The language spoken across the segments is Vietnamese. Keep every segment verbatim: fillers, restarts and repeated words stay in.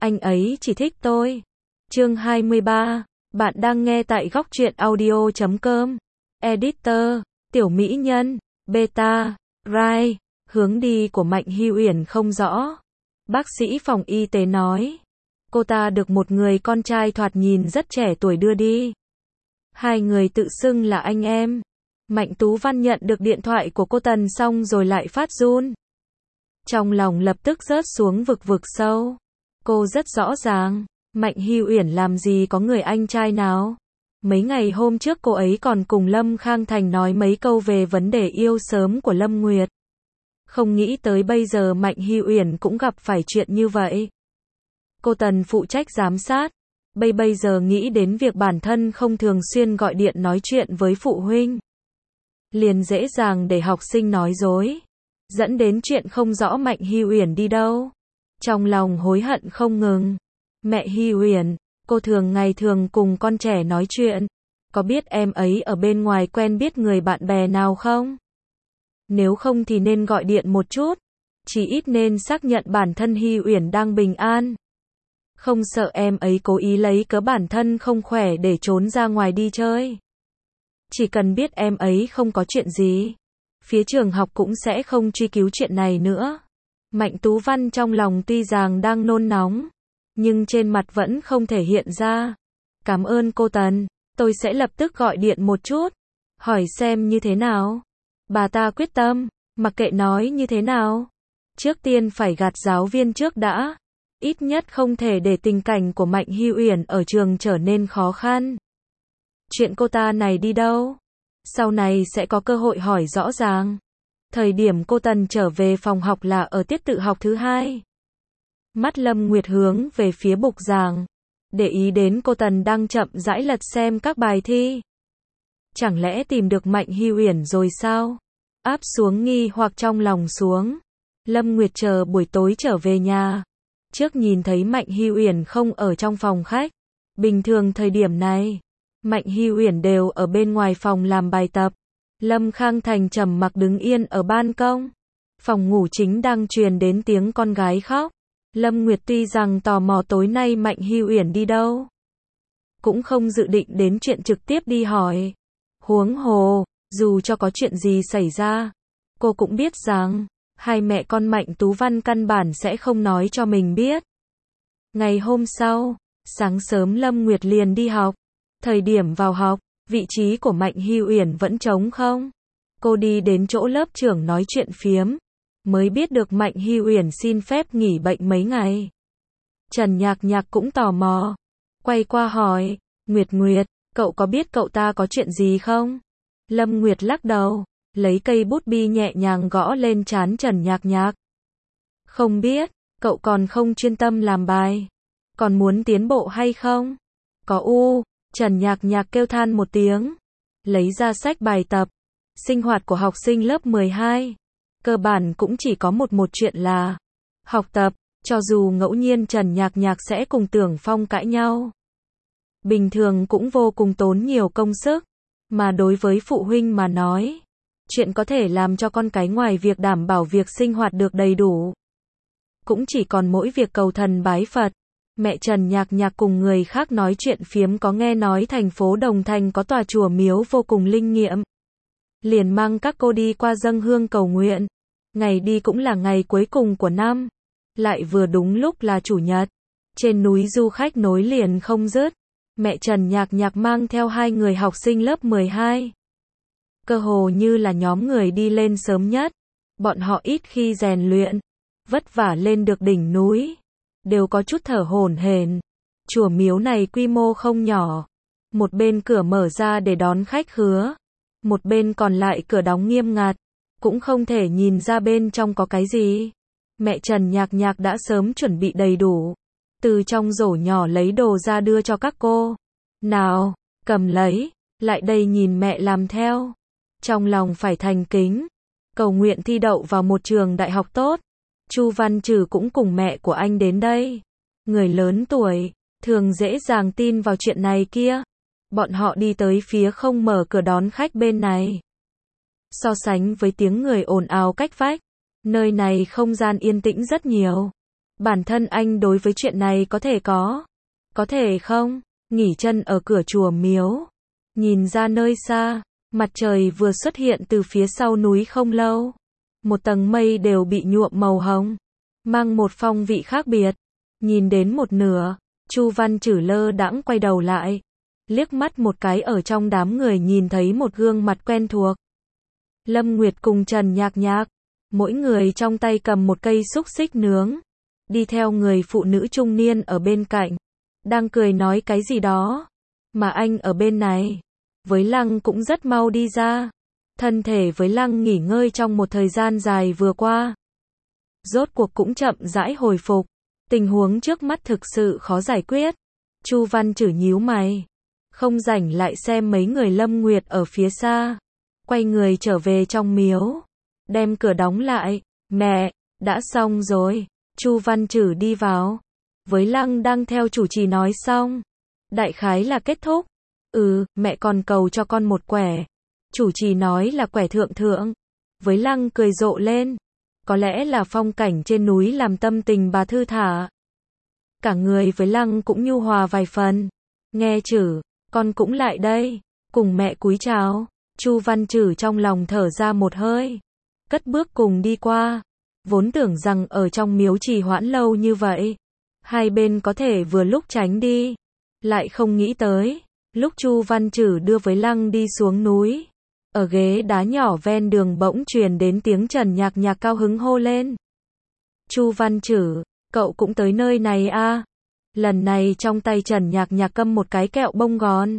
anh ấy chỉ thích tôi. Chương hai mươi ba, bạn đang nghe tại góc truyện audio chấm com. Editor, Tiểu Mỹ Nhân, Beta, Rai, hướng đi của Mạnh Hy Uyển không rõ. Bác sĩ phòng y tế nói, cô ta được một người con trai thoạt nhìn rất trẻ tuổi đưa đi. Hai người tự xưng là anh em. Mạnh Tú Văn nhận được điện thoại của cô Tần xong rồi lại phát run. Trong lòng lập tức rớt xuống vực vực sâu. Cô rất rõ ràng, Mạnh Hy Uyển làm gì có người anh trai nào. Mấy ngày hôm trước cô ấy còn cùng Lâm Khang Thành nói mấy câu về vấn đề yêu sớm của Lâm Nguyệt. Không nghĩ tới bây giờ Mạnh Hy Uyển cũng gặp phải chuyện như vậy. Cô Tần phụ trách giám sát. Bây bây giờ nghĩ đến việc bản thân không thường xuyên gọi điện nói chuyện với phụ huynh. Liền dễ dàng để học sinh nói dối. Dẫn đến chuyện không rõ Mạnh Hy Uyển đi đâu. Trong lòng hối hận không ngừng. Mẹ Hy Uyển, cô thường ngày thường cùng con trẻ nói chuyện. Có biết em ấy ở bên ngoài quen biết người bạn bè nào không? Nếu không thì nên gọi điện một chút. Chỉ ít nên xác nhận bản thân Hy Uyển đang bình an. Không sợ em ấy cố ý lấy cớ bản thân không khỏe để trốn ra ngoài đi chơi. Chỉ cần biết em ấy không có chuyện gì, phía trường học cũng sẽ không truy cứu chuyện này nữa. Mạnh Tú Văn trong lòng tuy rằng đang nôn nóng, nhưng trên mặt vẫn không thể hiện ra. Cảm ơn cô Tần, tôi sẽ lập tức gọi điện một chút, hỏi xem như thế nào. Bà ta quyết tâm, mặc kệ nói như thế nào. Trước tiên phải gạt giáo viên trước đã. Ít nhất không thể để tình cảnh của Mạnh Hy Uyển ở trường trở nên khó khăn. Chuyện cô ta này đi đâu? Sau này sẽ có cơ hội hỏi rõ ràng. Thời điểm cô Tần trở về phòng học là ở tiết tự học thứ hai. Mắt Lâm Nguyệt hướng về phía bục giảng. Để ý đến cô Tần đang chậm rãi lật xem các bài thi. Chẳng lẽ tìm được Mạnh Hy Uyển rồi sao? Áp xuống nghi hoặc trong lòng xuống. Lâm Nguyệt chờ buổi tối trở về nhà. Trước nhìn thấy Mạnh Hy Uyển không ở trong phòng khách. Bình thường thời điểm này, Mạnh Hy Uyển đều ở bên ngoài phòng làm bài tập. Lâm Khang Thành trầm mặc đứng yên ở ban công. Phòng ngủ chính đang truyền đến tiếng con gái khóc. Lâm Nguyệt tuy rằng tò mò tối nay Mạnh Hy Uyển đi đâu, cũng không dự định đến chuyện trực tiếp đi hỏi. Huống hồ, dù cho có chuyện gì xảy ra, cô cũng biết rằng hai mẹ con Mạnh Tú Văn căn bản sẽ không nói cho mình biết. Ngày hôm sau, sáng sớm Lâm Nguyệt liền đi học. Thời điểm vào học, vị trí của Mạnh Hy Uyển vẫn trống không. Cô đi đến chỗ lớp trưởng nói chuyện phiếm, mới biết được Mạnh Hy Uyển xin phép nghỉ bệnh mấy ngày. Trần Nhạc Nhạc cũng tò mò, quay qua hỏi, Nguyệt Nguyệt, cậu có biết cậu ta có chuyện gì không? Lâm Nguyệt lắc đầu, lấy cây bút bi nhẹ nhàng gõ lên trán Trần Nhạc Nhạc. Không biết, cậu còn không chuyên tâm làm bài, còn muốn tiến bộ hay không? Có u, Trần Nhạc Nhạc kêu than một tiếng, lấy ra sách bài tập. Sinh hoạt của học sinh lớp mười hai, cơ bản cũng chỉ có một một chuyện là học tập, cho dù ngẫu nhiên Trần Nhạc Nhạc sẽ cùng Tưởng Phong cãi nhau. Bình thường cũng vô cùng tốn nhiều công sức, mà đối với phụ huynh mà nói, chuyện có thể làm cho con cái ngoài việc đảm bảo việc sinh hoạt được đầy đủ, cũng chỉ còn mỗi việc cầu thần bái Phật. Mẹ Trần Nhạc Nhạc cùng người khác nói chuyện phiếm có nghe nói thành phố Đồng Thành có tòa chùa miếu vô cùng linh nghiệm. Liền mang các cô đi qua dâng hương cầu nguyện. Ngày đi cũng là ngày cuối cùng của năm. Lại vừa đúng lúc là chủ nhật. Trên núi du khách nối liền không dứt. Mẹ Trần Nhạc Nhạc mang theo hai người học sinh lớp mười hai. Cơ hồ như là nhóm người đi lên sớm nhất. Bọn họ ít khi rèn luyện, vất vả lên được đỉnh núi, đều có chút thở hổn hển. Chùa miếu này quy mô không nhỏ. Một bên cửa mở ra để đón khách khứa, một bên còn lại cửa đóng nghiêm ngặt, cũng không thể nhìn ra bên trong có cái gì. Mẹ Trần Nhạc Nhạc đã sớm chuẩn bị đầy đủ, từ trong rổ nhỏ lấy đồ ra đưa cho các cô. Nào, cầm lấy, lại đây nhìn mẹ làm theo. Trong lòng phải thành kính, cầu nguyện thi đậu vào một trường đại học tốt. Chu Văn Trừ cũng cùng mẹ của anh đến đây. Người lớn tuổi, thường dễ dàng tin vào chuyện này kia. Bọn họ đi tới phía không mở cửa đón khách bên này. So sánh với tiếng người ồn ào cách vách, nơi này không gian yên tĩnh rất nhiều. Bản thân anh đối với chuyện này có thể có, có thể không? Nghỉ chân ở cửa chùa miếu, nhìn ra nơi xa, mặt trời vừa xuất hiện từ phía sau núi không lâu. Một tầng mây đều bị nhuộm màu hồng, mang một phong vị khác biệt. Nhìn đến một nửa, Chu Văn Trử lơ đãng quay đầu lại, liếc mắt một cái ở trong đám người nhìn thấy một gương mặt quen thuộc. Lâm Nguyệt cùng Trần Nhạc Nhạc, mỗi người trong tay cầm một cây xúc xích nướng, đi theo người phụ nữ trung niên ở bên cạnh, đang cười nói cái gì đó, mà anh ở bên này, với Lăng cũng rất mau đi ra. Thân thể với Lăng nghỉ ngơi trong một thời gian dài vừa qua, rốt cuộc cũng chậm rãi hồi phục, tình huống trước mắt thực sự khó giải quyết. Chu Văn Trử nhíu mày, không rảnh lại xem mấy người Lâm Nguyệt ở phía xa, quay người trở về trong miếu, đem cửa đóng lại. Mẹ, đã xong rồi. Chu Văn Trử đi vào, với Lăng đang theo chủ trì nói xong, đại khái là kết thúc. Ừ, mẹ còn cầu cho con một quẻ. Chủ trì nói là quẻ thượng thượng. Với Lăng cười rộ lên, có lẽ là phong cảnh trên núi làm tâm tình bà thư thả. Cả người với Lăng cũng nhu hòa vài phần. Nghe Trử, con cũng lại đây, cùng mẹ cúi chào. Chu Văn Trử trong lòng thở ra một hơi, cất bước cùng đi qua. Vốn tưởng rằng ở trong miếu trì hoãn lâu như vậy, hai bên có thể vừa lúc tránh đi, lại không nghĩ tới, lúc Chu Văn Trử đưa với Lăng đi xuống núi, ở ghế đá nhỏ ven đường bỗng truyền đến tiếng Trần Nhạc Nhạc cao hứng hô lên. Chu Văn Trử, cậu cũng tới nơi này à? Lần này trong tay Trần Nhạc Nhạc cầm một cái kẹo bông gòn.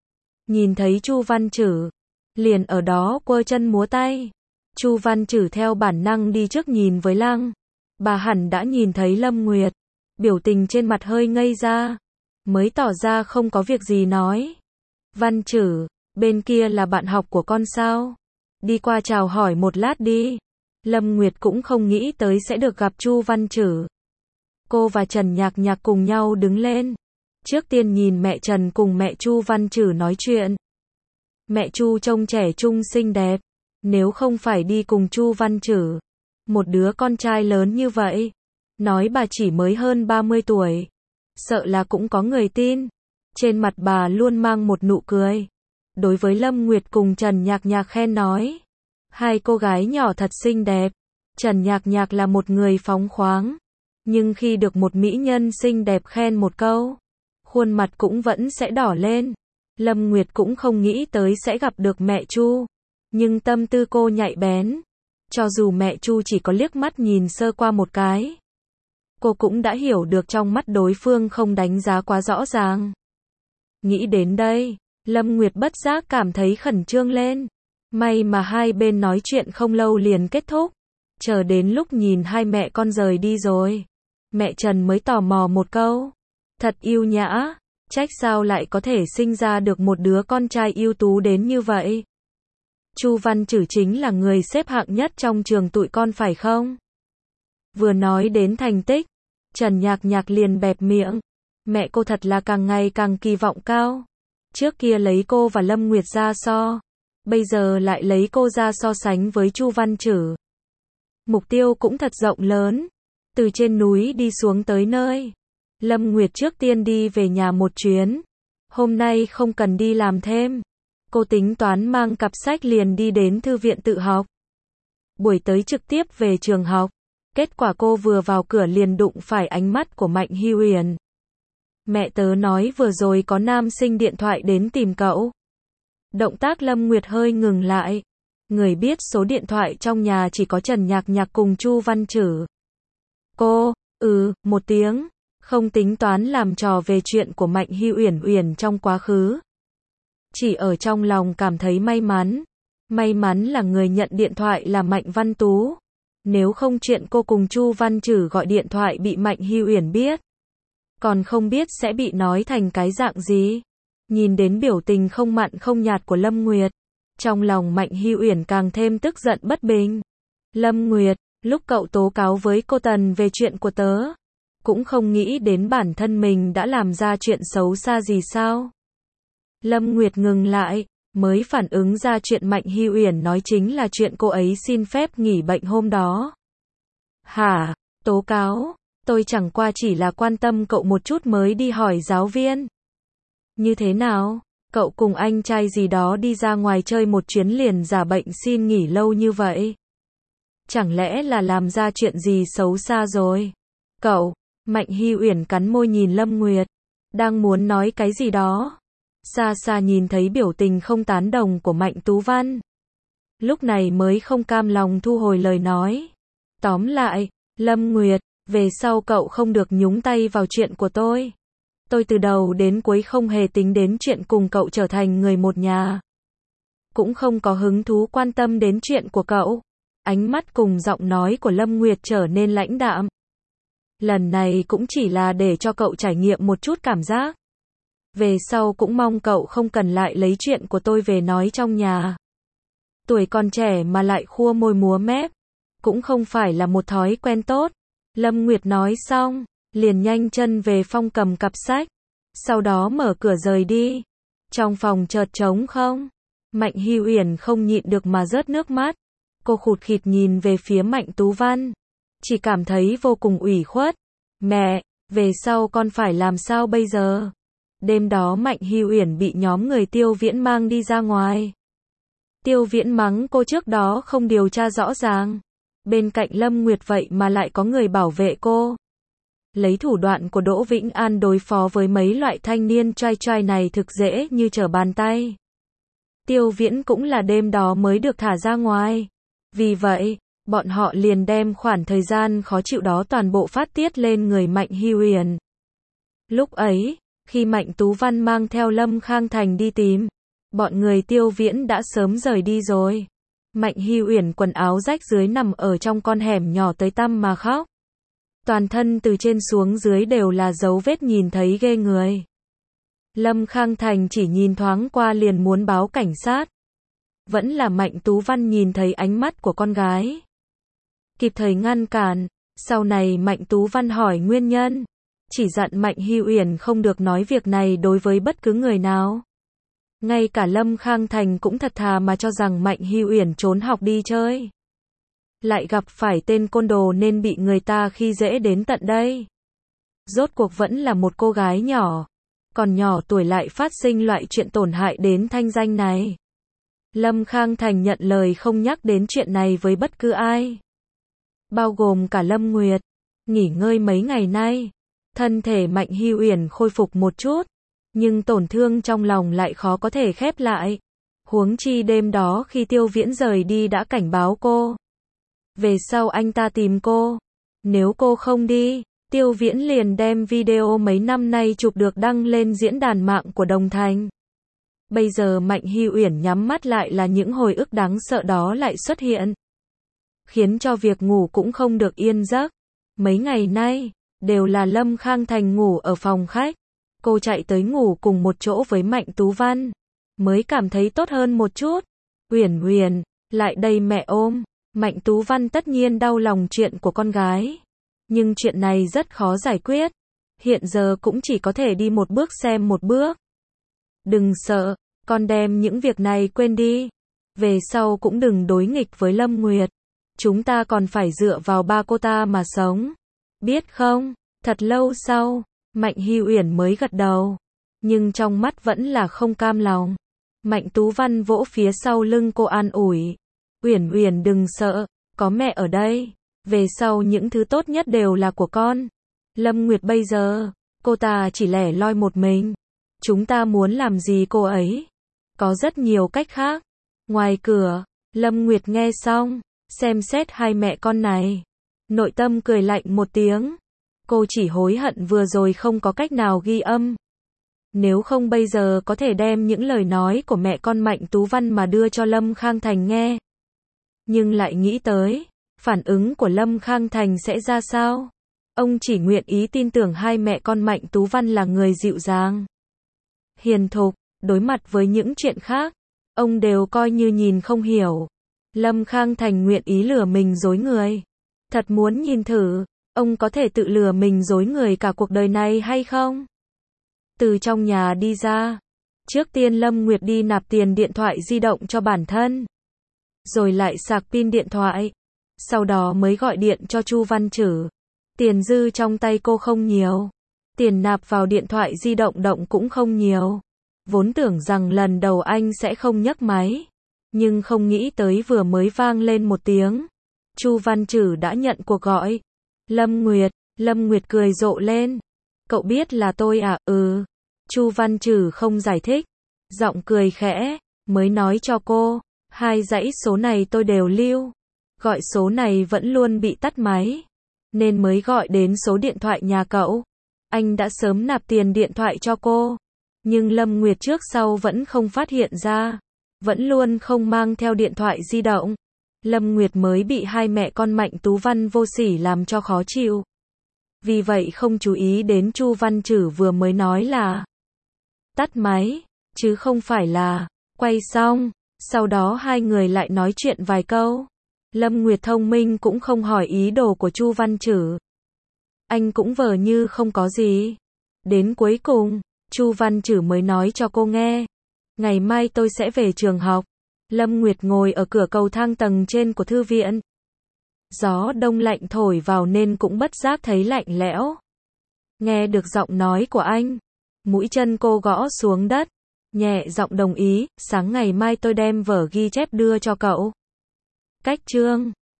Nhìn thấy Chu Văn Trử, liền ở đó quơ chân múa tay. Chu Văn Trử theo bản năng đi trước nhìn với Lăng. Bà hẳn đã nhìn thấy Lâm Nguyệt, biểu tình trên mặt hơi ngây ra, mới tỏ ra không có việc gì nói. Văn Trử, bên kia là bạn học của con sao? Đi qua chào hỏi một lát đi. Lâm Nguyệt cũng không nghĩ tới sẽ được gặp Chu Văn Trử. Cô và Trần Nhạc Nhạc cùng nhau đứng lên. Trước tiên nhìn mẹ Trần cùng mẹ Chu Văn Trử nói chuyện. Mẹ Chu trông trẻ trung xinh đẹp, nếu không phải đi cùng Chu Văn Trử, một đứa con trai lớn như vậy, nói bà chỉ mới hơn ba mươi tuổi, sợ là cũng có người tin. Trên mặt bà luôn mang một nụ cười. Đối với Lâm Nguyệt cùng Trần Nhạc Nhạc khen nói, hai cô gái nhỏ thật xinh đẹp. Trần Nhạc Nhạc là một người phóng khoáng, nhưng khi được một mỹ nhân xinh đẹp khen một câu, khuôn mặt cũng vẫn sẽ đỏ lên. Lâm Nguyệt cũng không nghĩ tới sẽ gặp được mẹ Chu, nhưng tâm tư cô nhạy bén, cho dù mẹ Chu chỉ có liếc mắt nhìn sơ qua một cái, cô cũng đã hiểu được trong mắt đối phương không đánh giá quá rõ ràng. Nghĩ đến đây, Lâm Nguyệt bất giác cảm thấy khẩn trương lên. May mà hai bên nói chuyện không lâu liền kết thúc. Chờ đến lúc nhìn hai mẹ con rời đi rồi, mẹ Trần mới tò mò một câu. Thật yêu nhã, trách sao lại có thể sinh ra được một đứa con trai ưu tú đến như vậy. Chu Văn Trử chính là người xếp hạng nhất trong trường tụi con phải không? Vừa nói đến thành tích, Trần Nhạc Nhạc liền bẹp miệng. Mẹ cô thật là càng ngày càng kỳ vọng cao. Trước kia lấy cô và Lâm Nguyệt ra so, bây giờ lại lấy cô ra so sánh với Chu Văn Trử. Mục tiêu cũng thật rộng lớn. Từ trên núi đi xuống tới nơi, Lâm Nguyệt trước tiên đi về nhà một chuyến. Hôm nay không cần đi làm thêm. Cô tính toán mang cặp sách liền đi đến thư viện tự học. Buổi tới trực tiếp về trường học. Kết quả cô vừa vào cửa liền đụng phải ánh mắt của Mạnh Hy Uyển. Mẹ tớ nói vừa rồi có nam sinh điện thoại đến tìm cậu. Động tác Lâm Nguyệt hơi ngừng lại. Người biết số điện thoại trong nhà chỉ có Trần Nhạc Nhạc cùng Chu Văn Trử. Cô, ừ, một tiếng, không tính toán làm trò về chuyện của Mạnh Hy Uyển Uyển trong quá khứ. Chỉ ở trong lòng cảm thấy may mắn. May mắn là người nhận điện thoại là Mạnh Văn Tú. Nếu không chuyện cô cùng Chu Văn Trử gọi điện thoại bị Mạnh Hy Uyển biết, còn không biết sẽ bị nói thành cái dạng gì. Nhìn đến biểu tình không mặn không nhạt của Lâm Nguyệt, trong lòng Mạnh Hy Uyển càng thêm tức giận bất bình. Lâm Nguyệt, lúc cậu tố cáo với cô Tần về chuyện của tớ, cũng không nghĩ đến bản thân mình đã làm ra chuyện xấu xa gì sao? Lâm Nguyệt ngừng lại, mới phản ứng ra chuyện Mạnh Hy Uyển nói chính là chuyện cô ấy xin phép nghỉ bệnh hôm đó. Hả? Tố cáo? Tôi chẳng qua chỉ là quan tâm cậu một chút mới đi hỏi giáo viên. Như thế nào? Cậu cùng anh trai gì đó đi ra ngoài chơi một chuyến liền giả bệnh xin nghỉ lâu như vậy? Chẳng lẽ là làm ra chuyện gì xấu xa rồi? Cậu, Mạnh Hy Uyển cắn môi nhìn Lâm Nguyệt, đang muốn nói cái gì đó. Xa xa nhìn thấy biểu tình không tán đồng của Mạnh Tú Văn. Lúc này mới không cam lòng thu hồi lời nói. Tóm lại, Lâm Nguyệt, về sau cậu không được nhúng tay vào chuyện của tôi. Tôi từ đầu đến cuối không hề tính đến chuyện cùng cậu trở thành người một nhà. Cũng không có hứng thú quan tâm đến chuyện của cậu. Ánh mắt cùng giọng nói của Lâm Nguyệt trở nên lãnh đạm. Lần này cũng chỉ là để cho cậu trải nghiệm một chút cảm giác. Về sau cũng mong cậu không cần lại lấy chuyện của tôi về nói trong nhà. Tuổi còn trẻ mà lại khua môi múa mép, cũng không phải là một thói quen tốt. Lâm Nguyệt nói xong, liền nhanh chân về phòng cầm cặp sách, sau đó mở cửa rời đi. Trong phòng chợt trống không, Mạnh Hy Uyển không nhịn được mà rớt nước mắt. Cô khụt khịt nhìn về phía Mạnh Tú Văn, chỉ cảm thấy vô cùng ủy khuất. Mẹ, về sau con phải làm sao bây giờ? Đêm đó Mạnh Hy Uyển bị nhóm người Tiêu Viễn mang đi ra ngoài. Tiêu Viễn mắng cô trước đó không điều tra rõ ràng. Bên cạnh Lâm Nguyệt vậy mà lại có người bảo vệ cô. Lấy thủ đoạn của Đỗ Vĩnh An đối phó với mấy loại thanh niên trai trai này thực dễ như trở bàn tay. Tiêu Viễn cũng là đêm đó mới được thả ra ngoài. Vì vậy, bọn họ liền đem khoảng thời gian khó chịu đó toàn bộ phát tiết lên người Mạnh Hy Uyển. Lúc ấy, khi Mạnh Tú Văn mang theo Lâm Khang Thành đi tìm, bọn người Tiêu Viễn đã sớm rời đi rồi. Mạnh Hy Uyển quần áo rách dưới nằm ở trong con hẻm nhỏ tới tăm mà khóc. Toàn thân từ trên xuống dưới đều là dấu vết nhìn thấy ghê người. Lâm Khang Thành chỉ nhìn thoáng qua liền muốn báo cảnh sát. Vẫn là Mạnh Tú Văn nhìn thấy ánh mắt của con gái, kịp thời ngăn cản. Sau này Mạnh Tú Văn hỏi nguyên nhân, chỉ dặn Mạnh Hy Uyển không được nói việc này đối với bất cứ người nào. Ngay cả Lâm Khang Thành cũng thật thà mà cho rằng Mạnh Hy Uyển trốn học đi chơi, lại gặp phải tên côn đồ nên bị người ta khi dễ đến tận đây. Rốt cuộc vẫn là một cô gái nhỏ, còn nhỏ tuổi lại phát sinh loại chuyện tổn hại đến thanh danh này. Lâm Khang Thành nhận lời không nhắc đến chuyện này với bất cứ ai, bao gồm cả Lâm Nguyệt. Nghỉ ngơi mấy ngày nay, thân thể Mạnh Hy Uyển khôi phục một chút, nhưng tổn thương trong lòng lại khó có thể khép lại. Huống chi đêm đó khi Tiêu Viễn rời đi đã cảnh báo cô. Về sau anh ta tìm cô, nếu cô không đi, Tiêu Viễn liền đem video mấy năm nay chụp được đăng lên diễn đàn mạng của Đồng Thành. Bây giờ Mạnh Hy Uyển nhắm mắt lại là những hồi ức đáng sợ đó lại xuất hiện, khiến cho việc ngủ cũng không được yên giấc. Mấy ngày nay, đều là Lâm Khang Thành ngủ ở phòng khách. Cô chạy tới ngủ cùng một chỗ với Mạnh Tú Văn, mới cảm thấy tốt hơn một chút. Uyển Uyển, lại đây mẹ ôm. Mạnh Tú Văn tất nhiên đau lòng chuyện của con gái, nhưng chuyện này rất khó giải quyết. Hiện giờ cũng chỉ có thể đi một bước xem một bước. Đừng sợ, con đem những việc này quên đi. Về sau cũng đừng đối nghịch với Lâm Nguyệt. Chúng ta còn phải dựa vào ba cô ta mà sống. Biết không? Thật lâu sau, Mạnh Hy Uyển mới gật đầu, nhưng trong mắt vẫn là không cam lòng. Mạnh Tú Văn vỗ phía sau lưng cô an ủi. Uyển Uyển đừng sợ, có mẹ ở đây. Về sau những thứ tốt nhất đều là của con. Lâm Nguyệt bây giờ, cô ta chỉ lẻ loi một mình. Chúng ta muốn làm gì cô ấy? Có rất nhiều cách khác. Ngoài cửa, Lâm Nguyệt nghe xong, xem xét hai mẹ con này, nội tâm cười lạnh một tiếng. Cô chỉ hối hận vừa rồi không có cách nào ghi âm. Nếu không bây giờ có thể đem những lời nói của mẹ con Mạnh Tú Văn mà đưa cho Lâm Khang Thành nghe. Nhưng lại nghĩ tới, phản ứng của Lâm Khang Thành sẽ ra sao? Ông chỉ nguyện ý tin tưởng hai mẹ con Mạnh Tú Văn là người dịu dàng, hiền thục, đối mặt với những chuyện khác, ông đều coi như nhìn không hiểu. Lâm Khang Thành nguyện ý lừa mình dối người. Thật muốn nhìn thử, ông có thể tự lừa mình dối người cả cuộc đời này hay không? Từ trong nhà đi ra, trước tiên Lâm Nguyệt đi nạp tiền điện thoại di động cho bản thân, rồi lại sạc pin điện thoại, sau đó mới gọi điện cho Chu Văn Trử. Tiền dư trong tay cô không nhiều. Tiền nạp vào điện thoại di động động cũng không nhiều. Vốn tưởng rằng lần đầu anh sẽ không nhấc máy. Nhưng không nghĩ tới vừa mới vang lên một tiếng. Chu Văn Trử đã nhận cuộc gọi. Lâm Nguyệt, Lâm Nguyệt cười rộ lên. Cậu biết là tôi à? Ừ. Chu Văn Trử không giải thích. Giọng cười khẽ, mới nói cho cô. Hai dãy số này tôi đều lưu. Gọi số này vẫn luôn bị tắt máy. Nên mới gọi đến số điện thoại nhà cậu. Anh đã sớm nạp tiền điện thoại cho cô. Nhưng Lâm Nguyệt trước sau vẫn không phát hiện ra. Vẫn luôn không mang theo điện thoại di động. Lâm Nguyệt mới bị hai mẹ con Mạnh Tú Văn vô sỉ làm cho khó chịu. Vì vậy không chú ý đến Chu Văn Trử vừa mới nói là tắt máy, chứ không phải là quay xong. Sau đó hai người lại nói chuyện vài câu. Lâm Nguyệt thông minh cũng không hỏi ý đồ của Chu Văn Trử. Anh cũng vờ như không có gì. Đến cuối cùng, Chu Văn Trử mới nói cho cô nghe. Ngày mai tôi sẽ về trường học. Lâm Nguyệt ngồi ở cửa cầu thang tầng trên của thư viện. Gió đông lạnh thổi vào nên cũng bất giác thấy lạnh lẽo. Nghe được giọng nói của anh, mũi chân cô gõ xuống đất, nhẹ giọng đồng ý, sáng ngày mai tôi đem vở ghi chép đưa cho cậu. Cách chương